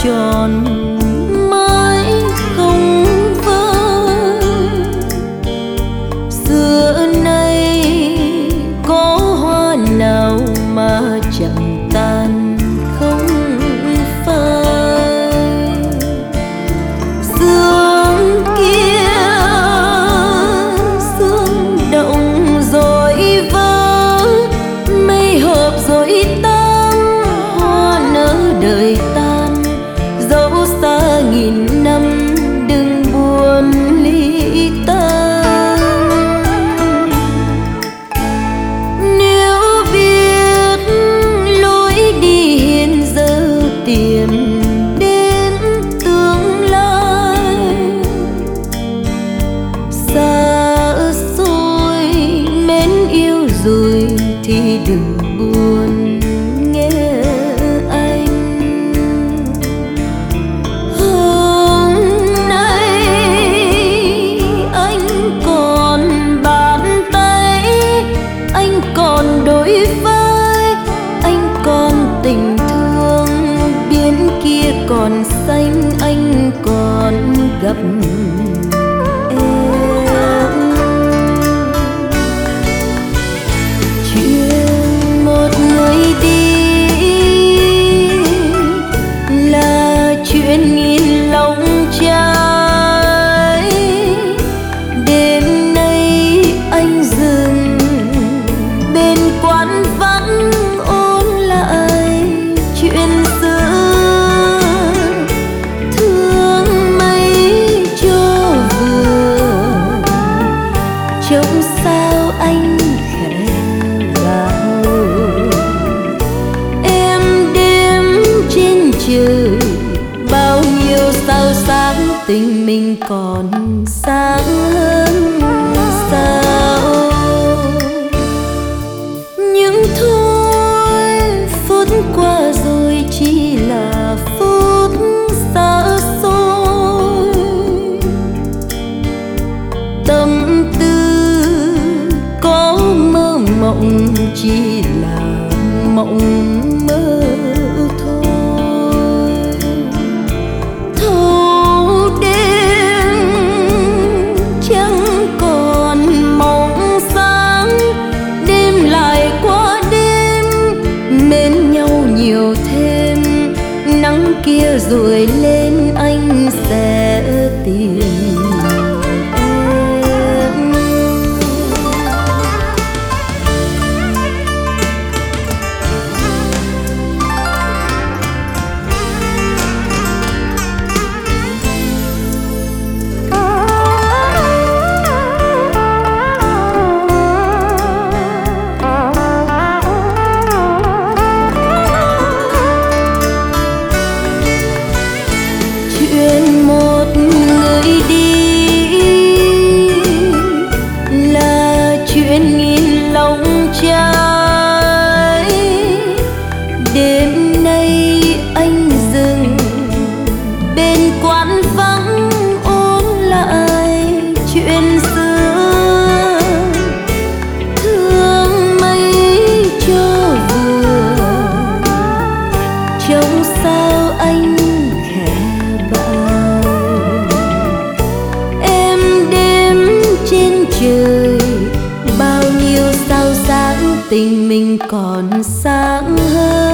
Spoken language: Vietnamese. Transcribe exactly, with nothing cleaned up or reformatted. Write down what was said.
tròn mãi không vơi. Xưa nay có hoa nào mà chẳng tàn không phai. Sương kia sương động rồi vỡ, mây hợp rồi tan, hoa nở đời tan. Dẫu xa nghìn năm đừng buồn ly tan. Nếu biết lối đi hiện giờ tìm đến tương lai, xa xôi mến yêu rồi thì đừng buồn nghe anh. Hôm nay anh còn bàn tay, anh còn đôi vai, anh còn tình thương. Biển kia còn xanh, anh còn gặp em. Chuyện một người đi là chuyện nghìn lòng trai. Đêm nay anh dừng bên quán vắng ôn lại chuyện xưa. Thương mấy cho vừa, trông sao anh khẽ vào. Em đêm trên trời bao nhiêu sao sáng, tình mình còn sáng hơn sao. Nhưng thôi phút qua rồi chỉ là phút xa xôi. Tâm tư có mơ mộng chỉ là mộng mơ thôi. Thâu đêm chẳng còn mộng sáng, đêm lại qua đêm mến nhau nhiều thêm. Nắng kia rồi lên anh sẽ tìm em. Chuyện một người đi là chuyện nghìn lòng trai. Đêm nay anh dừng bên quán vắng ôn lại chuyện xưa. Thương mấy cho vừa, trông sao anh khẽ bảo. Em đêm trên trời bao nhiêu sao sáng, tình mình còn sáng hơn.